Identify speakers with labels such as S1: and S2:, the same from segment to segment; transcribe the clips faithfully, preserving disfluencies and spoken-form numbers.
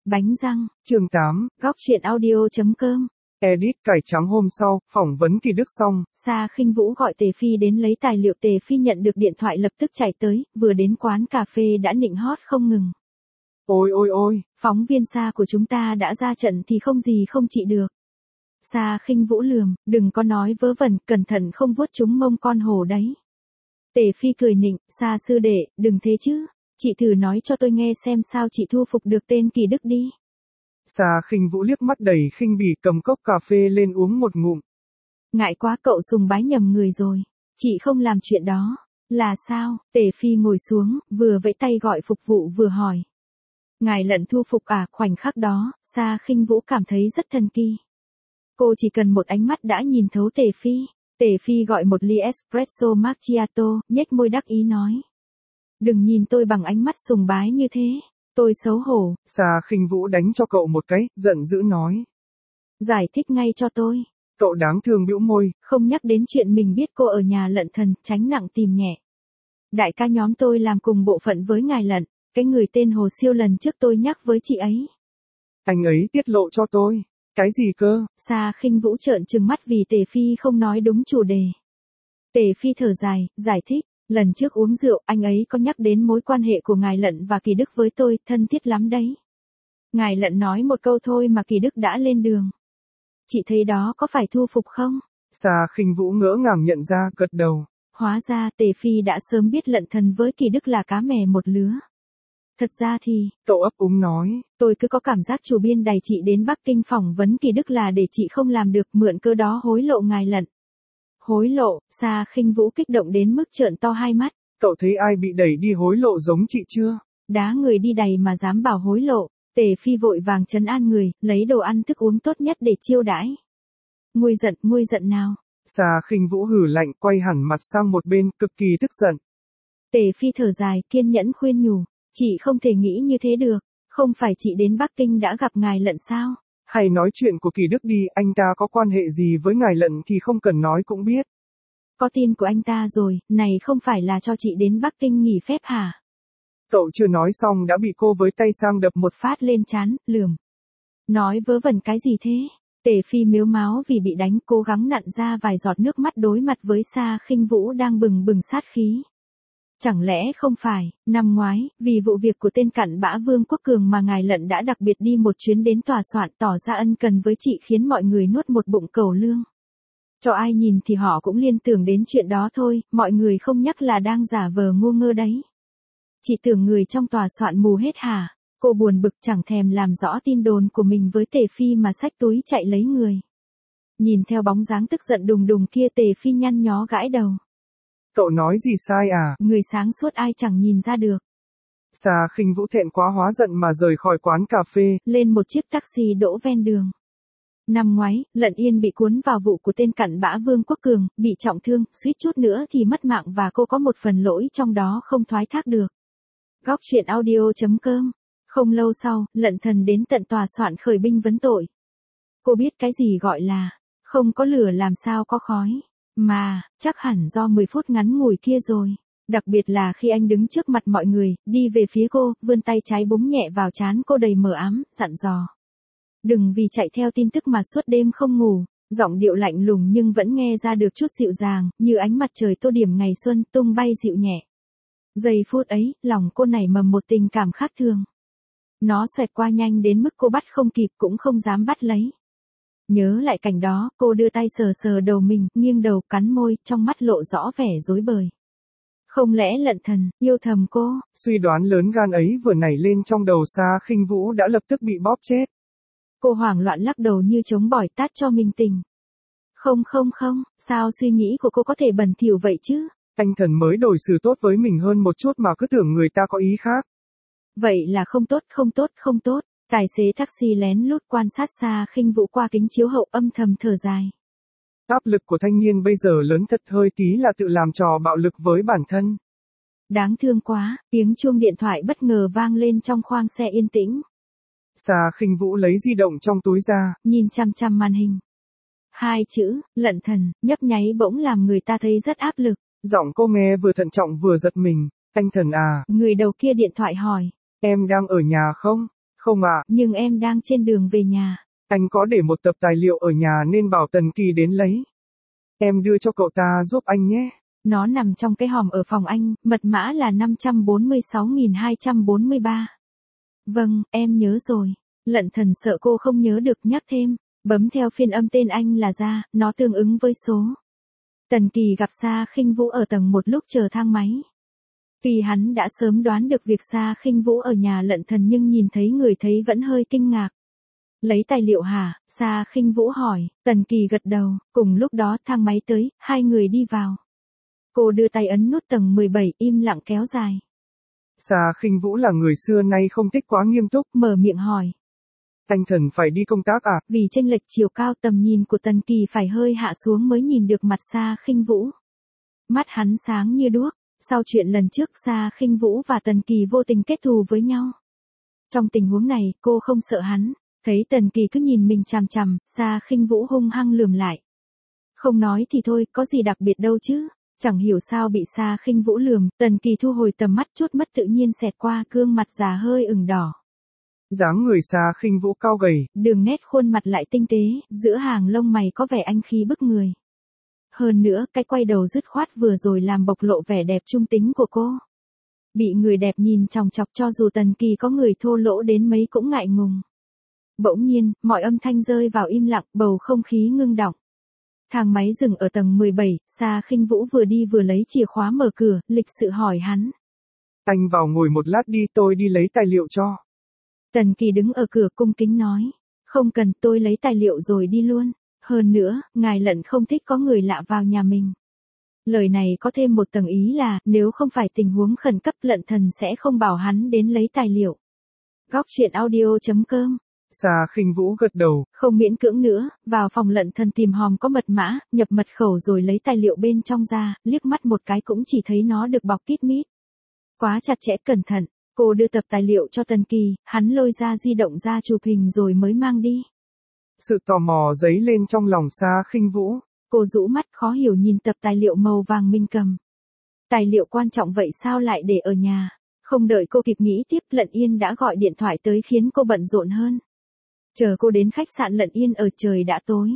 S1: Bánh răng.
S2: Chương tám.
S1: Góc truyện audio chấm com.
S2: Edit cải trắng hôm sau, phỏng vấn Kỳ Đức xong.
S1: Sa Khinh Vũ gọi Tề Phi đến lấy tài liệu. Tề Phi nhận được điện thoại lập tức chạy tới, vừa đến quán cà phê đã nịnh hót không ngừng.
S2: Ôi ôi ôi.
S1: Phóng viên Sa của chúng ta đã ra trận thì không gì không trị được. Sa Khinh Vũ lườm, đừng có nói vớ vẩn, cẩn thận không vuốt trúng mông con hổ đấy. Tề Phi cười nịnh, Sa sư đệ, đừng thế chứ. Chị thử nói cho tôi nghe xem sao chị thu phục được tên Kỳ Đức đi.
S2: Sa Khinh Vũ liếc mắt đầy khinh bỉ cầm cốc cà phê lên uống một ngụm.
S1: Ngại quá, cậu sùng bái nhầm người rồi. Chị không làm chuyện đó. Là sao? Tề Phi ngồi xuống, vừa vẫy tay gọi phục vụ vừa hỏi. Ngài Lận thu phục à? Khoảnh khắc đó, Sa Khinh Vũ cảm thấy rất thần kỳ. Cô chỉ cần một ánh mắt đã nhìn thấu Tề Phi. Tề Phi gọi một ly espresso macchiato, nhếch môi đắc ý nói. Đừng nhìn tôi bằng ánh mắt sùng bái như thế. Tôi xấu hổ.
S2: Sa Khinh Vũ đánh cho cậu một cái, giận dữ nói.
S1: Giải thích ngay cho tôi.
S2: Cậu đáng thương bĩu môi.
S1: Không nhắc đến chuyện mình biết cô ở nhà Lận Thần, tránh nặng tìm nhẹ. Đại ca nhóm tôi làm cùng bộ phận với ngài Lận, cái người tên Hồ Siêu lần trước tôi nhắc với chị ấy.
S2: Anh ấy tiết lộ cho tôi. Cái gì cơ?
S1: Sa Khinh Vũ trợn trừng mắt vì Tề Phi không nói đúng chủ đề. Tề Phi thở dài, giải thích. Lần trước uống rượu, anh ấy có nhắc đến mối quan hệ của ngài Lận và Kỳ Đức với tôi, thân thiết lắm đấy. Ngài Lận nói một câu thôi mà Kỳ Đức đã lên đường. Chị thấy đó có phải thu phục không?
S2: Sa Khinh Vũ ngỡ ngàng nhận ra, gật đầu.
S1: Hóa ra Tề Phi đã sớm biết Lận Thần với Kỳ Đức là cá mè một lứa. Thật ra thì,
S2: cậu ấp úng nói.
S1: Tôi cứ có cảm giác chủ biên đày chị đến Bắc Kinh phỏng vấn Kỳ Đức là để chị không làm được, mượn cơ đó hối lộ ngài Lận. Hối lộ? Sa Khinh Vũ kích động đến mức trợn to hai mắt.
S2: Cậu thấy ai bị đẩy đi hối lộ giống chị chưa?
S1: Đá người đi đầy mà dám bảo hối lộ. Tề Phi vội vàng trấn an người, lấy đồ ăn thức uống tốt nhất để chiêu đãi. Nguôi giận, nguôi giận nào.
S2: Sa Khinh Vũ hừ lạnh, quay hẳn mặt sang một bên, cực kỳ tức giận.
S1: Tề Phi thở dài, kiên nhẫn khuyên nhủ. Chị không thể nghĩ như thế được. Không phải chị đến Bắc Kinh đã gặp ngài Lận sao?
S2: Hay nói chuyện của Kỳ Đức đi, anh ta có quan hệ gì với ngài Lận thì không cần nói cũng biết.
S1: Có tin của anh ta rồi, này không phải là cho chị đến Bắc Kinh nghỉ phép hả?
S2: Cậu chưa nói xong đã bị cô với tay sang đập một
S1: phát lên trán, lườm. Nói vớ vẩn cái gì thế? Tề Phi mếu máo vì bị đánh, cố gắng nặn ra vài giọt nước mắt đối mặt với Sa Khinh Vũ đang bừng bừng sát khí. Chẳng lẽ không phải, năm ngoái, vì vụ việc của tên cặn bã Vương Quốc Cường mà ngài Lận đã đặc biệt đi một chuyến đến tòa soạn tỏ ra ân cần với chị khiến mọi người nuốt một bụng cẩu lương. Cho ai nhìn thì họ cũng liên tưởng đến chuyện đó thôi, mọi người không nhắc là đang giả vờ ngu ngơ đấy. Chị tưởng người trong tòa soạn mù hết hả? Cô buồn bực chẳng thèm làm rõ tin đồn của mình với Tề Phi mà xách túi chạy lấy người. Nhìn theo bóng dáng tức giận đùng đùng kia, Tề Phi nhăn nhó gãi đầu.
S2: Cậu nói gì sai à?
S1: Người sáng suốt ai chẳng nhìn ra được.
S2: Sa Khinh Vũ thẹn quá hóa giận mà rời khỏi quán cà phê.
S1: Lên một chiếc taxi đỗ ven đường. Năm ngoái, Lận Yên bị cuốn vào vụ của tên cặn bã Vương Quốc Cường, bị trọng thương, suýt chút nữa thì mất mạng và cô có một phần lỗi trong đó không thoái thác được. Góc truyện audio chấm com. Không lâu sau, Lận Thần đến tận tòa soạn khởi binh vấn tội. Cô biết cái gì gọi là không có lửa làm sao có khói. Mà, chắc hẳn do mười phút ngắn ngủi kia rồi. Đặc biệt là khi anh đứng trước mặt mọi người, đi về phía cô, vươn tay trái búng nhẹ vào trán cô đầy mờ ám, dặn dò. Đừng vì chạy theo tin tức mà suốt đêm không ngủ. Giọng điệu lạnh lùng nhưng vẫn nghe ra được chút dịu dàng, như ánh mặt trời tô điểm ngày xuân tung bay dịu nhẹ. Giây phút ấy, lòng cô nảy mầm một tình cảm khác thường. Nó xoẹt qua nhanh đến mức cô bắt không kịp cũng không dám bắt lấy. Nhớ lại cảnh đó, cô đưa tay sờ sờ đầu mình, nghiêng đầu cắn môi, trong mắt lộ rõ vẻ rối bời. Không lẽ Lận Thần yêu thầm cô?
S2: Suy đoán lớn gan ấy vừa nảy lên trong đầu Sa Khinh Vũ đã lập tức bị bóp chết.
S1: Cô hoảng loạn lắc đầu như chống bỏi tát cho mình tỉnh. Không không không, sao suy nghĩ của cô có thể bẩn thỉu vậy chứ?
S2: Anh Thần mới đối xử tốt với mình hơn một chút mà cứ tưởng người ta có ý khác.
S1: Vậy là không tốt, không tốt, không tốt. Tài xế taxi lén lút quan sát Sa Khinh Vũ qua kính chiếu hậu, âm thầm thở dài.
S2: Áp lực của thanh niên bây giờ lớn thật, hơi tí là tự làm trò bạo lực với bản thân.
S1: Đáng thương quá, tiếng chuông điện thoại bất ngờ vang lên trong khoang xe yên tĩnh.
S2: Sa Khinh Vũ lấy di động trong túi ra,
S1: nhìn chằm chằm màn hình. Hai chữ, Lận Thần, nhấp nháy bỗng làm người ta thấy rất áp lực.
S2: Giọng cô nghe vừa thận trọng vừa giật mình. Anh Thần à?
S1: Người đầu kia điện thoại hỏi.
S2: Em đang ở nhà không? Không ạ.
S1: Nhưng em đang trên đường về nhà.
S2: Anh có để một tập tài liệu ở nhà nên bảo Tần Kỳ đến lấy. Em đưa cho cậu ta giúp anh nhé.
S1: Nó nằm trong cái hòm ở phòng anh, mật mã là năm trăm bốn mươi sáu nghìn hai trăm bốn mươi ba. Vâng, em nhớ rồi. Lận Thần sợ cô không nhớ được nhắc thêm, bấm theo phiên âm tên anh là ra, nó tương ứng với số. Tần Kỳ gặp Sa Khinh Vũ ở tầng một lúc chờ thang máy. Vì hắn đã sớm đoán được việc Sa Khinh Vũ ở nhà Lận Thần nhưng nhìn thấy người thấy vẫn hơi kinh ngạc. Lấy tài liệu hả? Sa Khinh Vũ hỏi, Tần Kỳ gật đầu, cùng lúc đó thang máy tới, hai người đi vào. Cô đưa tay ấn nút tầng mười bảy, im lặng kéo dài.
S2: Sa Khinh Vũ là người xưa nay không thích quá nghiêm túc,
S1: mở miệng hỏi.
S2: Anh Thần phải đi công tác à?
S1: Vì chênh lệch chiều cao tầm nhìn của Tần Kỳ phải hơi hạ xuống mới nhìn được mặt Sa Khinh Vũ. Mắt hắn sáng như đuốc, sau chuyện lần trước Sa Khinh Vũ và Tần Kỳ vô tình kết thù với nhau. Trong tình huống này, cô không sợ hắn, thấy Tần Kỳ cứ nhìn mình chằm chằm, Sa Khinh Vũ hung hăng lườm lại. Không nói thì thôi, có gì đặc biệt đâu chứ. Chẳng hiểu sao bị Sa Khinh Vũ lườm, Tần Kỳ thu hồi tầm mắt chút mất tự nhiên xẹt qua gương mặt già hơi ửng đỏ.
S2: Dáng người Sa Khinh Vũ cao gầy,
S1: đường nét khuôn mặt lại tinh tế, giữa hàng lông mày có vẻ anh khí bức người. Hơn nữa, cái quay đầu dứt khoát vừa rồi làm bộc lộ vẻ đẹp trung tính của cô. Bị người đẹp nhìn chòng chọc cho dù Tần Kỳ có người thô lỗ đến mấy cũng ngại ngùng. Bỗng nhiên, mọi âm thanh rơi vào im lặng, bầu không khí ngưng đọng. Thang máy dừng ở tầng mười bảy, Sa Khinh Vũ vừa đi vừa lấy chìa khóa mở cửa, lịch sự hỏi hắn.
S2: Anh vào ngồi một lát đi, tôi đi lấy tài liệu cho.
S1: Tần Kỳ đứng ở cửa cung kính nói. Không cần, tôi lấy tài liệu rồi đi luôn. Hơn nữa, ngài Lận không thích có người lạ vào nhà mình. Lời này có thêm một tầng ý là, nếu không phải tình huống khẩn cấp Lận Thần sẽ không bảo hắn đến lấy tài liệu. Góc truyện audio chấm com.
S2: Sa Khinh Vũ gật đầu.
S1: Không miễn cưỡng nữa, vào phòng Lận Thần tìm hòm có mật mã, nhập mật khẩu rồi lấy tài liệu bên trong ra, liếc mắt một cái cũng chỉ thấy nó được bọc kít mít. Quá chặt chẽ cẩn thận, cô đưa tập tài liệu cho Tần Kỳ, hắn lôi ra di động ra chụp hình rồi mới mang đi.
S2: Sự tò mò dấy lên trong lòng Sa Khinh Vũ.
S1: Cô rũ mắt khó hiểu nhìn tập tài liệu màu vàng mình cầm. Tài liệu quan trọng vậy sao lại để ở nhà? Không đợi cô kịp nghĩ tiếp, Lận Yên đã gọi điện thoại tới khiến cô bận rộn hơn. Chờ cô đến khách sạn Lận Yên ở trời đã tối.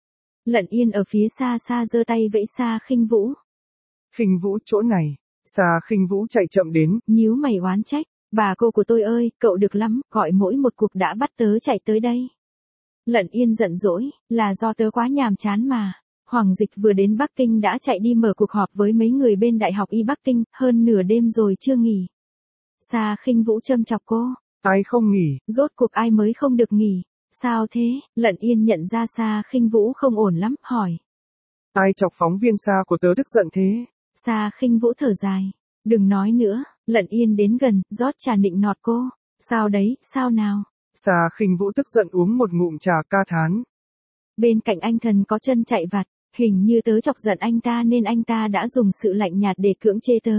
S1: Lận Yên ở phía xa xa giơ tay vẫy Sa Khinh Vũ.
S2: Khinh Vũ chỗ này. Sa Khinh Vũ chạy chậm đến.
S1: Nhíu mày oán trách. Bà cô của tôi ơi, cậu được lắm, gọi mỗi một cuộc đã bắt tớ chạy tới đây. Lận Yên giận dỗi, là do tớ quá nhàm chán mà. Hoàng Dịch vừa đến Bắc Kinh đã chạy đi mở cuộc họp với mấy người bên Đại học Y Bắc Kinh, hơn nửa đêm rồi chưa nghỉ. Sa Khinh Vũ châm chọc cô.
S2: Ai không nghỉ?
S1: Rốt cuộc ai mới không được nghỉ? Sao thế? Lận Yên nhận ra Sa Khinh Vũ không ổn lắm, hỏi.
S2: Ai chọc phóng viên Sa của tớ tức giận thế?
S1: Sa Khinh Vũ thở dài. Đừng nói nữa, Lận Yên đến gần, rót trà nịnh nọt cô. Sao đấy, sao nào?
S2: Sa Khinh Vũ tức giận uống một ngụm trà ca thán.
S1: Bên cạnh anh Thần có chân chạy vặt, hình như tớ chọc giận anh ta nên anh ta đã dùng sự lạnh nhạt để cưỡng chế tớ.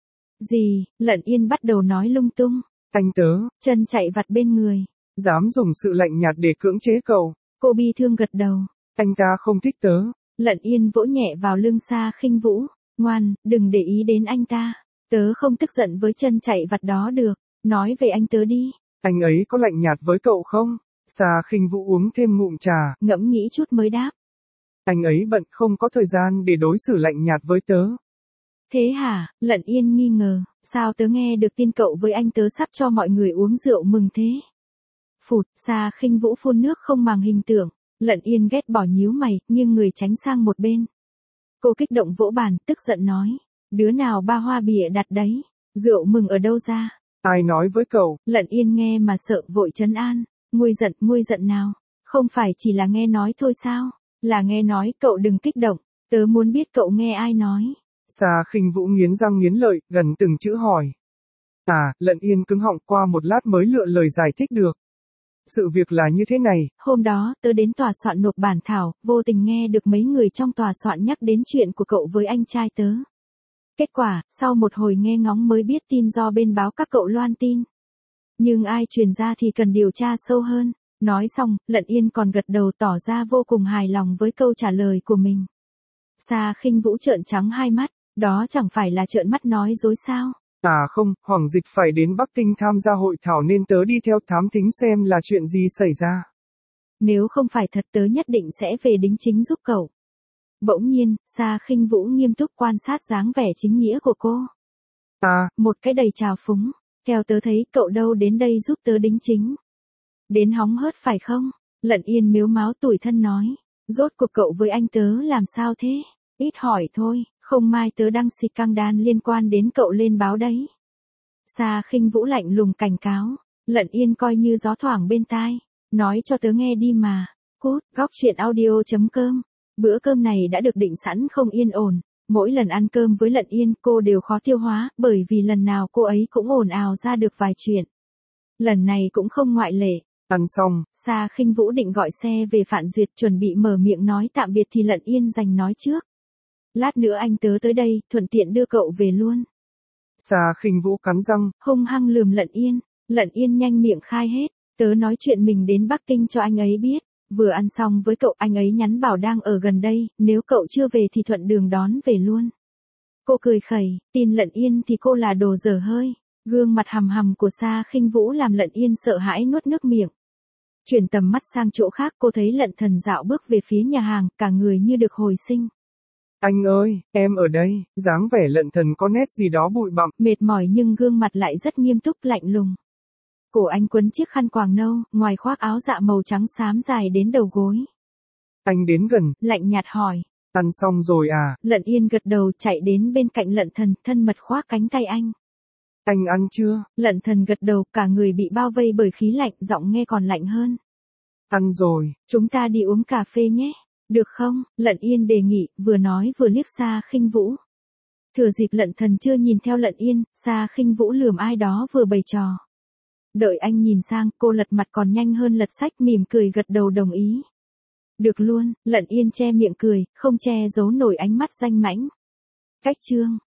S1: Gì? Lận Yên bắt đầu nói lung tung.
S2: Anh tớ.
S1: Chân chạy vặt bên người.
S2: Dám dùng sự lạnh nhạt để cưỡng chế cậu.
S1: Cô bi thương gật đầu.
S2: Anh ta không thích tớ.
S1: Lận Yên vỗ nhẹ vào lưng Sa Khinh Vũ. Ngoan, đừng để ý đến anh ta. Tớ không tức giận với chân chạy vặt đó được. Nói về anh tớ đi.
S2: Anh ấy có lạnh nhạt với cậu không? Sa Khinh Vũ uống thêm ngụm trà.
S1: Ngẫm nghĩ chút mới đáp.
S2: Anh ấy bận không có thời gian để đối xử lạnh nhạt với tớ.
S1: Thế hả? Lận Yên nghi ngờ. Sao tớ nghe được tin cậu với anh tớ sắp cho mọi người uống rượu mừng thế? Phụt, Sa Khinh Vũ phun nước không màng hình tượng. Lận Yên ghét bỏ nhíu mày, nghiêng người tránh sang một bên. Cô kích động vỗ bàn, tức giận nói. Đứa nào ba hoa bịa đặt đấy? Rượu mừng ở đâu ra?
S2: Ai nói với cậu?
S1: Lận Yên nghe mà sợ vội trấn an. Nguôi giận, nguôi giận nào? Không phải chỉ là nghe nói thôi sao? Là nghe nói, cậu đừng kích động. Tớ muốn biết cậu nghe ai nói.
S2: Sa Khinh Vũ nghiến răng nghiến lợi, gần từng chữ hỏi. À, Lận Yên cứng họng qua một lát mới lựa lời giải thích được. Sự việc là như thế này.
S1: Hôm đó, tớ đến tòa soạn nộp bản thảo, vô tình nghe được mấy người trong tòa soạn nhắc đến chuyện của cậu với anh trai tớ. Kết quả, sau một hồi nghe ngóng mới biết tin do bên báo các cậu loan tin. Nhưng ai truyền ra thì cần điều tra sâu hơn. Nói xong, Lận Yên còn gật đầu tỏ ra vô cùng hài lòng với câu trả lời của mình. Sa Khinh Vũ trợn trắng hai mắt, đó chẳng phải là trợn mắt nói dối sao?
S2: À không, Hoàng Dịch phải đến Bắc Kinh tham gia hội thảo nên tớ đi theo thám thính xem là chuyện gì xảy ra.
S1: Nếu không phải thật tớ nhất định sẽ về đính chính giúp cậu. Bỗng nhiên, Sa Khinh Vũ nghiêm túc quan sát dáng vẻ chính nghĩa của cô.
S2: À,
S1: một cái đầy trào phúng, theo tớ thấy cậu đâu đến đây giúp tớ đính chính. Đến hóng hớt phải không? Lận Yên mếu máo tủi thân nói. Rốt cuộc cậu với anh tớ làm sao thế? Ít hỏi thôi, không mai tớ đăng xịt căng đan liên quan đến cậu lên báo đấy. Sa Khinh Vũ lạnh lùng cảnh cáo. Lận Yên coi như gió thoảng bên tai. Nói cho tớ nghe đi mà. Cút, góc chuyện audio chấm com. Bữa cơm này đã được định sẵn không yên ổn. Mỗi lần ăn cơm với Lận Yên cô đều khó tiêu hóa, bởi vì lần nào cô ấy cũng ồn ào ra được vài chuyện. Lần này cũng không ngoại lệ.
S2: Ăn xong,
S1: Sa Khinh Vũ định gọi xe về Phạn Duyệt chuẩn bị mở miệng nói tạm biệt thì Lận Yên giành nói trước. Lát nữa anh tớ tới đây, thuận tiện đưa cậu về luôn.
S2: Sa Khinh Vũ cắn răng,
S1: hung hăng lườm Lận Yên. Lận Yên nhanh miệng khai hết. Tớ nói chuyện mình đến Bắc Kinh cho anh ấy biết. Vừa ăn xong với cậu anh ấy nhắn bảo đang ở gần đây, nếu cậu chưa về thì thuận đường đón về luôn. Cô cười khẩy, tin Lận Yên thì cô là đồ dở hơi. Gương mặt hầm hầm của Sa Khinh Vũ làm Lận Yên sợ hãi nuốt nước miệng. Chuyển tầm mắt sang chỗ khác cô thấy Lận Thần dạo bước về phía nhà hàng, cả người như được hồi sinh.
S2: Anh ơi, em ở đây, dáng vẻ Lận Thần có nét gì đó bụi bặm.
S1: Mệt mỏi nhưng gương mặt lại rất nghiêm túc lạnh lùng. Cổ anh quấn chiếc khăn quàng nâu, ngoài khoác áo dạ màu trắng xám dài đến đầu gối.
S2: Anh đến gần,
S1: lạnh nhạt hỏi.
S2: Ăn xong rồi à?
S1: Lận Yên gật đầu chạy đến bên cạnh Lận Thần, thân mật khoác cánh tay anh.
S2: Anh ăn chưa?
S1: Lận Thần gật đầu, cả người bị bao vây bởi khí lạnh, giọng nghe còn lạnh hơn.
S2: Ăn rồi.
S1: Chúng ta đi uống cà phê nhé. Được không? Lận Yên đề nghị, vừa nói vừa liếc Sa Khinh Vũ. Thừa dịp Lận Thần chưa nhìn theo Lận Yên, Sa Khinh Vũ lườm ai đó vừa bày trò. Đợi anh nhìn sang, cô lật mặt còn nhanh hơn lật sách, mỉm cười gật đầu đồng ý. Được luôn, Lận Yên che miệng cười, không che giấu nổi ánh mắt danh mãnh. Cách chương